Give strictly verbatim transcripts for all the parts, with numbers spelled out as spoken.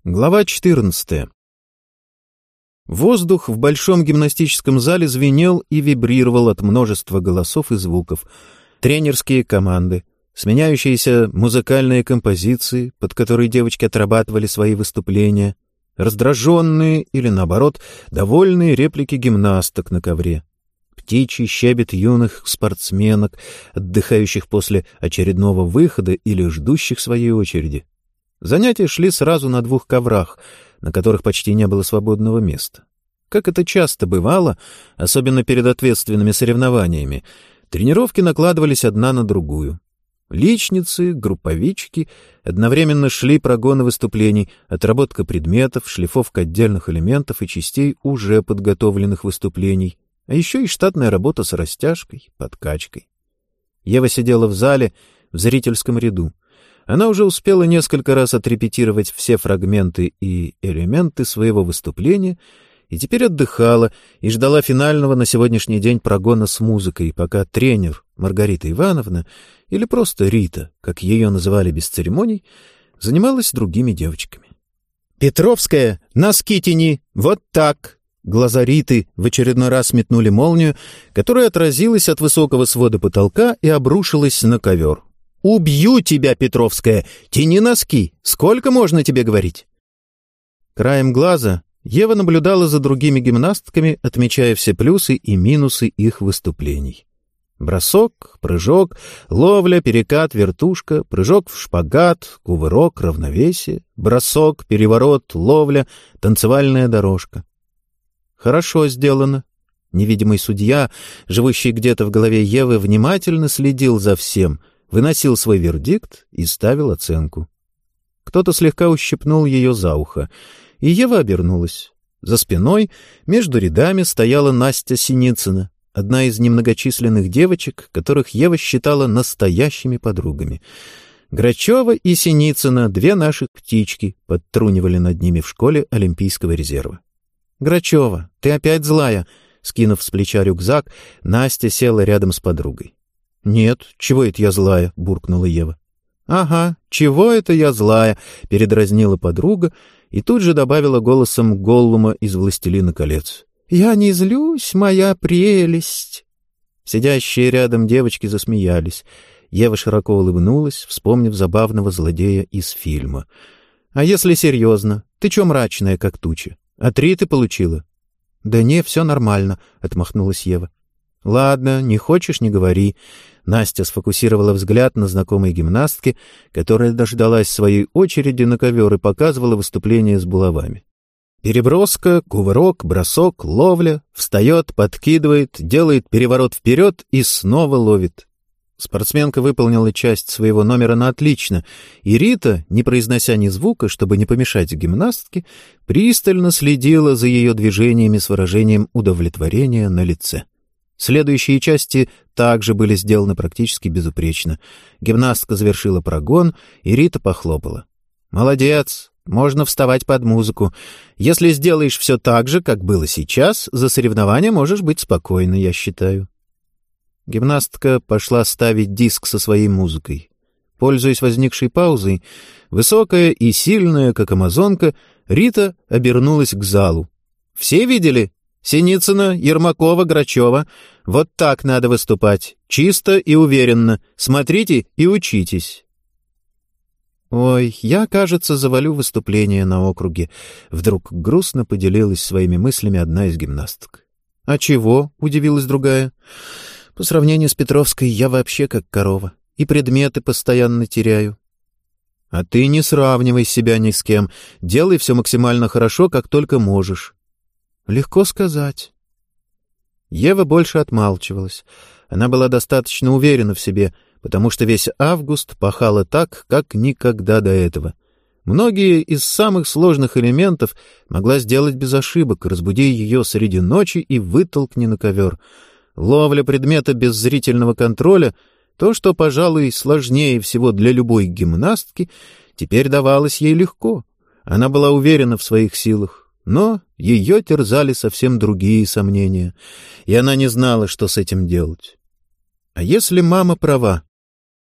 Глава четырнадцатая. Воздух в большом гимнастическом зале звенел и вибрировал от множества голосов и звуков. Тренерские команды, сменяющиеся музыкальные композиции, под которые девочки отрабатывали свои выступления, раздраженные или, наоборот, довольные реплики гимнасток на ковре, птичий щебет юных спортсменок, отдыхающих после очередного выхода или ждущих своей очереди. Занятия шли сразу на двух коврах, на которых почти не было свободного места. Как это часто бывало, особенно перед ответственными соревнованиями, тренировки накладывались одна на другую. Личницы, групповички, одновременно шли прогоны выступлений, отработка предметов, шлифовка отдельных элементов и частей уже подготовленных выступлений, а еще и штатная работа с растяжкой, подкачкой. Ева сидела в зале, в зрительском ряду. Она уже успела несколько раз отрепетировать все фрагменты и элементы своего выступления и теперь отдыхала и ждала финального на сегодняшний день прогона с музыкой, пока тренер Маргарита Ивановна, или просто Рита, как ее называли без церемоний, занималась другими девочками. «Петровская, носки тяни! Вот так!» Глаза Риты в очередной раз метнули молнию, которая отразилась от высокого свода потолка и обрушилась на ковер. «Убью тебя, Петровская! Тяни носки! Сколько можно тебе говорить?» Краем глаза Ева наблюдала за другими гимнастками, отмечая все плюсы и минусы их выступлений. Бросок, прыжок, ловля, перекат, вертушка, прыжок в шпагат, кувырок, равновесие, бросок, переворот, ловля, танцевальная дорожка. Хорошо сделано. Невидимый судья, живущий где-то в голове Евы, внимательно следил за всем — выносил свой вердикт и ставил оценку. Кто-то слегка ущипнул ее за ухо, и Ева обернулась. За спиной, между рядами, стояла Настя Синицына, одна из немногочисленных девочек, которых Ева считала настоящими подругами. Грачева и Синицына, две наших птички, подтрунивали над ними в школе Олимпийского резерва. «Грачева, ты опять злая?» Скинув с плеча рюкзак, Настя села рядом с подругой. «Нет, чего это я злая?» — буркнула Ева. «Ага, чего это я злая?» — передразнила подруга и тут же добавила голосом Голлума из «Властелина колец». «Я не злюсь, моя прелесть!» Сидящие рядом девочки засмеялись. Ева широко улыбнулась, вспомнив забавного злодея из фильма. «А если серьезно? Ты че мрачная, как туча? А три ты получила?» «Да не, все нормально», — отмахнулась Ева. «Ладно, не хочешь — не говори». Настя сфокусировала взгляд на знакомой гимнастке, которая дождалась своей очереди на ковер и показывала выступление с булавами. Переброска, кувырок, бросок, ловля, встает, подкидывает, делает переворот вперед и снова ловит. Спортсменка выполнила часть своего номера на отлично, и Рита, не произнося ни звука, чтобы не помешать гимнастке, пристально следила за ее движениями с выражением удовлетворения на лице. Следующие части также были сделаны практически безупречно. Гимнастка завершила прогон, и Рита похлопала. «Молодец! Можно вставать под музыку. Если сделаешь все так же, как было сейчас, за соревнования можешь быть спокойна, я считаю». Гимнастка пошла ставить диск со своей музыкой. Пользуясь возникшей паузой, высокая и сильная, как амазонка, Рита обернулась к залу. «Все видели? Синицына, Ермакова, Грачева. Вот так надо выступать. Чисто и уверенно. Смотрите и учитесь». «Ой, я, кажется, завалю выступление на округе», — вдруг грустно поделилась своими мыслями одна из гимнасток. «А чего?» — удивилась другая. «По сравнению с Петровской я вообще как корова, и предметы постоянно теряю». «А ты не сравнивай себя ни с кем. Делай все максимально хорошо, как только можешь». «Легко сказать». Ева больше отмалчивалась. Она была достаточно уверена в себе, потому что весь август пахала так, как никогда до этого. Многие из самых сложных элементов могла сделать без ошибок, разбуди ее среди ночи и вытолкни на ковер. Ловля предмета без зрительного контроля, то, что, пожалуй, сложнее всего для любой гимнастки, теперь давалось ей легко. Она была уверена в своих силах. Но ее терзали совсем другие сомнения, и она не знала, что с этим делать. А если мама права?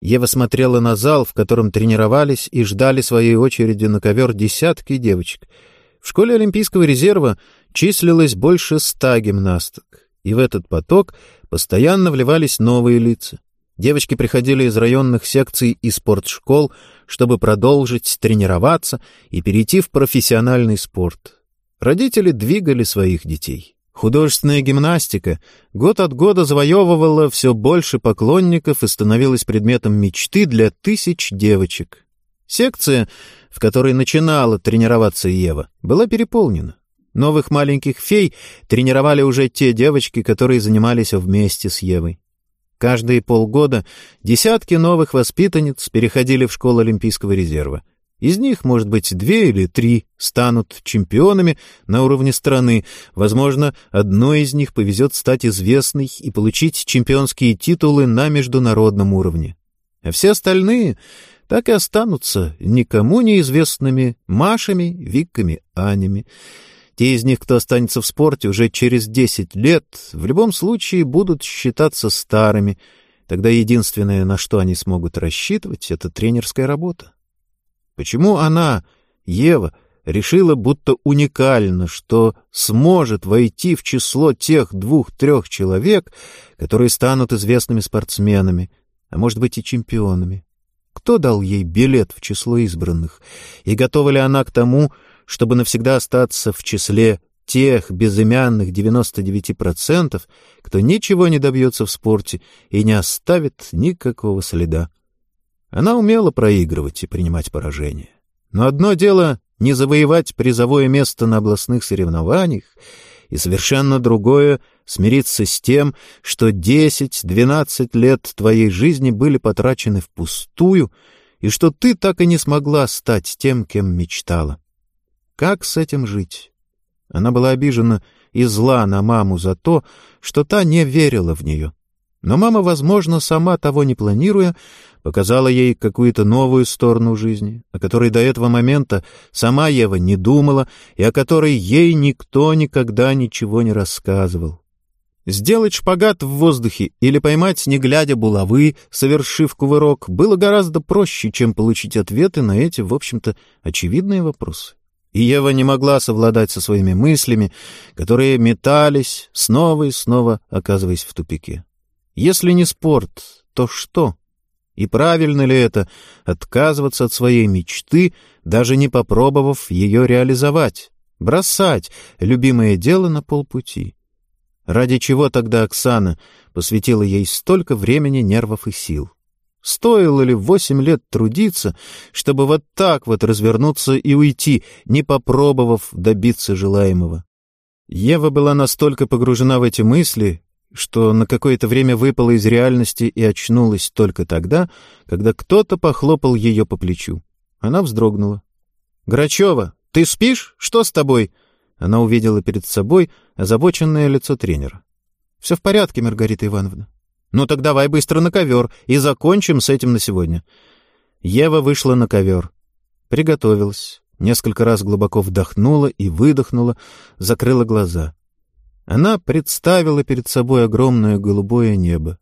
Ева смотрела на зал, в котором тренировались и ждали своей очереди на ковер десятки девочек. В школе Олимпийского резерва числилось больше ста гимнасток, и в этот поток постоянно вливались новые лица. Девочки приходили из районных секций и спортшкол, чтобы продолжить тренироваться и перейти в профессиональный спорт. Родители двигали своих детей. Художественная гимнастика год от года завоевывала все больше поклонников и становилась предметом мечты для тысяч девочек. Секция, в которой начинала тренироваться Ева, была переполнена. Новых маленьких фей тренировали уже те девочки, которые занимались вместе с Евой. Каждые полгода десятки новых воспитанниц переходили в школу Олимпийского резерва. Из них, может быть, две или три станут чемпионами на уровне страны. Возможно, одной из них повезет стать известной и получить чемпионские титулы на международном уровне. А все остальные так и останутся никому неизвестными Машами, Виками, Анями. Те из них, кто останется в спорте уже через десять лет, в любом случае будут считаться старыми. Тогда единственное, на что они смогут рассчитывать, — это тренерская работа. Почему она, Ева, решила, будто уникально, что сможет войти в число тех двух-трех человек, которые станут известными спортсменами, а может быть и чемпионами? Кто дал ей билет в число избранных? И готова ли она к тому, чтобы навсегда остаться в числе тех безымянных девяноста девяти процентов, кто ничего не добьется в спорте и не оставит никакого следа? Она умела проигрывать и принимать поражения. Но одно дело — не завоевать призовое место на областных соревнованиях, и совершенно другое — смириться с тем, что десять-двенадцать лет твоей жизни были потрачены впустую, и что ты так и не смогла стать тем, кем мечтала. Как с этим жить? Она была обижена и зла на маму за то, что та не верила в нее. Но мама, возможно, сама того не планируя, показала ей какую-то новую сторону жизни, о которой до этого момента сама Ева не думала и о которой ей никто никогда ничего не рассказывал. Сделать шпагат в воздухе или поймать, не глядя, булавы, совершив кувырок, было гораздо проще, чем получить ответы на эти, в общем-то, очевидные вопросы. И Ева не могла совладать со своими мыслями, которые метались, снова и снова оказываясь в тупике. Если не спорт, то что? И правильно ли это — отказываться от своей мечты, даже не попробовав ее реализовать, бросать любимое дело на полпути? Ради чего тогда Оксана посвятила ей столько времени, нервов и сил? Стоило ли восемь лет трудиться, чтобы вот так вот развернуться и уйти, не попробовав добиться желаемого? Ева была настолько погружена в эти мысли, что на какое-то время выпала из реальности и очнулась только тогда, когда кто-то похлопал ее по плечу. Она вздрогнула. «Грачева, ты спишь? Что с тобой?» Она увидела перед собой озабоченное лицо тренера. «Все в порядке, Маргарита Ивановна». «Ну так давай быстро на ковер и закончим с этим на сегодня». Ева вышла на ковер. Приготовилась. Несколько раз глубоко вдохнула и выдохнула, закрыла глаза. Она представила перед собой огромное голубое небо.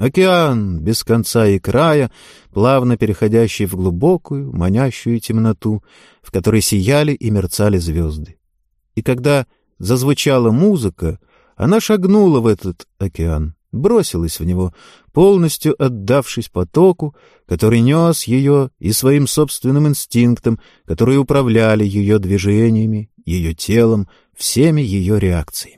Океан без конца и края, плавно переходящий в глубокую, манящую темноту, в которой сияли и мерцали звезды. И когда зазвучала музыка, она шагнула в этот океан, бросилась в него, полностью отдавшись потоку, который нес ее, и своим собственным инстинктам, которые управляли ее движениями, ее телом, всеми ее реакциями.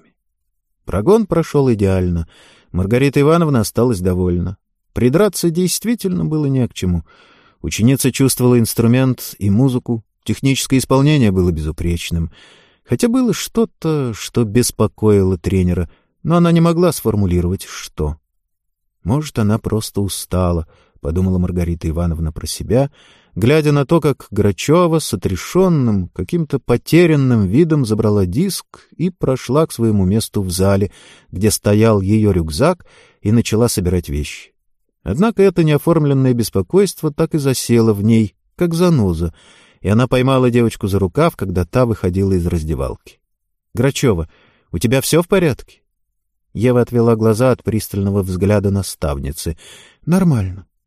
Прогон прошел идеально. Маргарита Ивановна осталась довольна. Придраться действительно было не к чему. Ученица чувствовала инструмент и музыку, техническое исполнение было безупречным. Хотя было что-то, что беспокоило тренера, но она не могла сформулировать, что. «Может, она просто устала», — подумала Маргарита Ивановна про себя, глядя на то, как Грачева с отрешенным, каким-то потерянным видом забрала диск и прошла к своему месту в зале, где стоял ее рюкзак, и начала собирать вещи. Однако это неоформленное беспокойство так и засело в ней, как заноза, и она поймала девочку за рукав, когда та выходила из раздевалки. «Грачева, у тебя все в порядке?» Ева отвела глаза от пристального взгляда наставницы. «Нормально».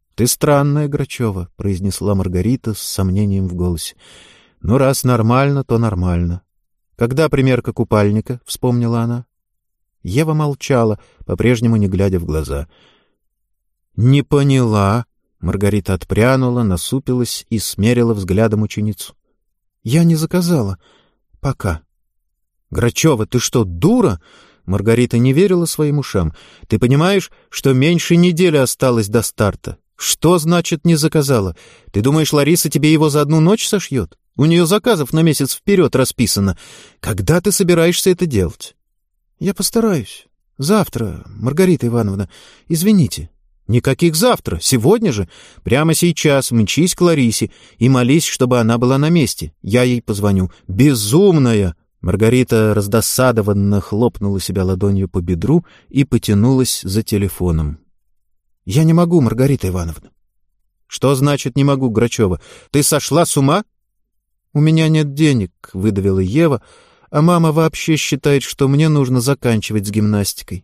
Ты странная, Грачева, — произнесла Маргарита с сомнением в голосе. Ну, раз нормально, то нормально. Когда примерка купальника? — вспомнила она. Ева молчала, по-прежнему не глядя в глаза. Не поняла. Маргарита отпрянула, насупилась и смерила взглядом ученицу. Я не заказала. Пока. Грачева, ты что, дура? Маргарита не верила своим ушам. Ты понимаешь, что меньше недели осталось до старта? Что значит не заказала? Ты думаешь, Лариса тебе его за одну ночь сошьет? У нее заказов на месяц вперед расписано. Когда ты собираешься это делать? Я постараюсь. Завтра, Маргарита Ивановна. Извините. Никаких завтра. Сегодня же. Прямо сейчас мчись к Ларисе и молись, чтобы она была на месте. Я ей позвоню. Безумная! Маргарита раздосадованно хлопнула себя ладонью по бедру и потянулась за телефоном. «Я не могу, Маргарита Ивановна». «Что значит «не могу», Грачева? Ты сошла с ума?» «У меня нет денег», — выдавила Ева, «а мама вообще считает, что мне нужно заканчивать с гимнастикой».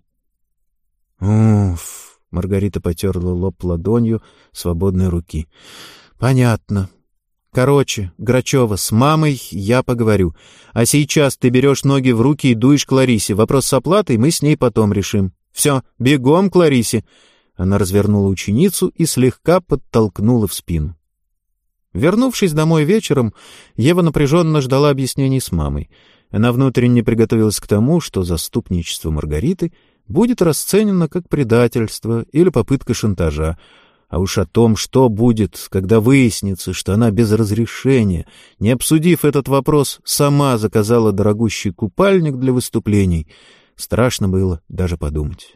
«Уф», — Маргарита потерла лоб ладонью свободной руки. «Понятно. Короче, Грачева, с мамой я поговорю. А сейчас ты берешь ноги в руки и дуешь к Ларисе. Вопрос с оплатой мы с ней потом решим. Все, бегом к Ларисе». Она развернула ученицу и слегка подтолкнула в спину. Вернувшись домой вечером, Ева напряженно ждала объяснений с мамой. Она внутренне приготовилась к тому, что заступничество Маргариты будет расценено как предательство или попытка шантажа. А уж о том, что будет, когда выяснится, что она без разрешения, не обсудив этот вопрос, сама заказала дорогущий купальник для выступлений, страшно было даже подумать.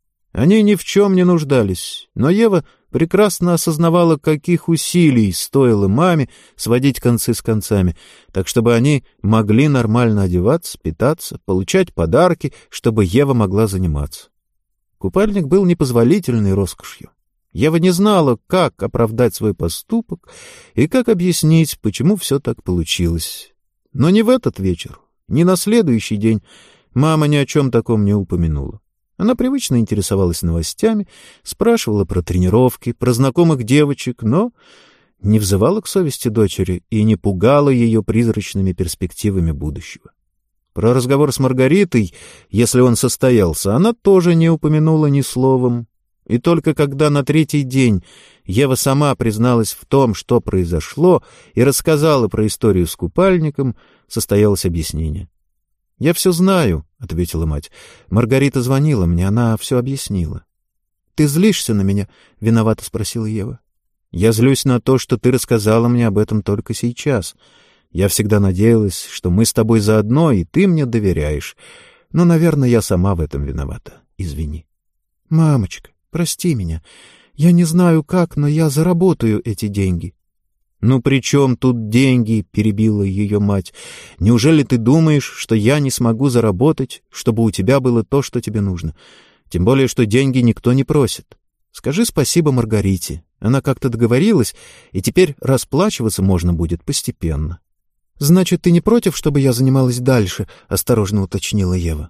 Они ни в чем не нуждались, но Ева прекрасно осознавала, каких усилий стоило маме сводить концы с концами, так чтобы они могли нормально одеваться, питаться, получать подарки, чтобы Ева могла заниматься. Купальник был непозволительной роскошью. Ева не знала, как оправдать свой поступок и как объяснить, почему все так получилось. Но ни в этот вечер, ни на следующий день мама ни о чем таком не упомянула. Она привычно интересовалась новостями, спрашивала про тренировки, про знакомых девочек, но не взывала к совести дочери и не пугала ее призрачными перспективами будущего. Про разговор с Маргаритой, если он состоялся, она тоже не упомянула ни словом. И только когда на третий день Ева сама призналась в том, что произошло, и рассказала про историю с купальником, состоялось объяснение. «Я все знаю», — ответила мать. «Маргарита звонила мне, она все объяснила». «Ты злишься на меня?» — виновато спросила Ева. «Я злюсь на то, что ты рассказала мне об этом только сейчас. Я всегда надеялась, что мы с тобой заодно, и ты мне доверяешь. Но, наверное, я сама в этом виновата. Извини». «Мамочка, прости меня. Я не знаю как, но я заработаю эти деньги». «Ну при чем тут деньги?» — перебила ее мать. «Неужели ты думаешь, что я не смогу заработать, чтобы у тебя было то, что тебе нужно? Тем более, что деньги никто не просит. Скажи спасибо Маргарите. Она как-то договорилась, и теперь расплачиваться можно будет постепенно». «Значит, ты не против, чтобы я занималась дальше?» — осторожно уточнила Ева.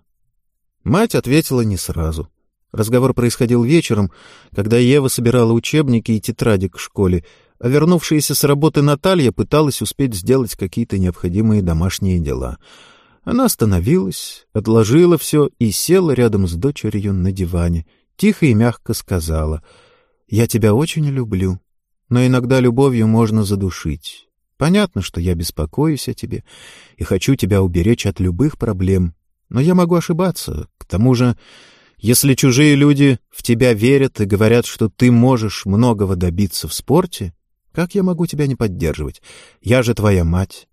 Мать ответила не сразу. Разговор происходил вечером, когда Ева собирала учебники и тетради к школе, а вернувшаяся с работы Наталья пыталась успеть сделать какие-то необходимые домашние дела. Она остановилась, отложила все и села рядом с дочерью на диване. Тихо и мягко сказала: «Я тебя очень люблю, но иногда любовью можно задушить. Понятно, что я беспокоюсь о тебе и хочу тебя уберечь от любых проблем, но я могу ошибаться. К тому же, если чужие люди в тебя верят и говорят, что ты можешь многого добиться в спорте, как я могу тебя не поддерживать? Я же твоя мать».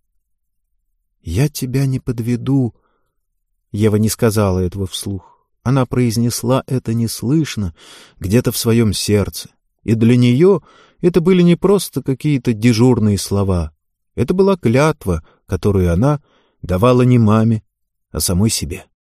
«Я тебя не подведу». Ева не сказала этого вслух. Она произнесла это неслышно, где-то в своем сердце. И для нее это были не просто какие-то дежурные слова. Это была клятва, которую она давала не маме, а самой себе.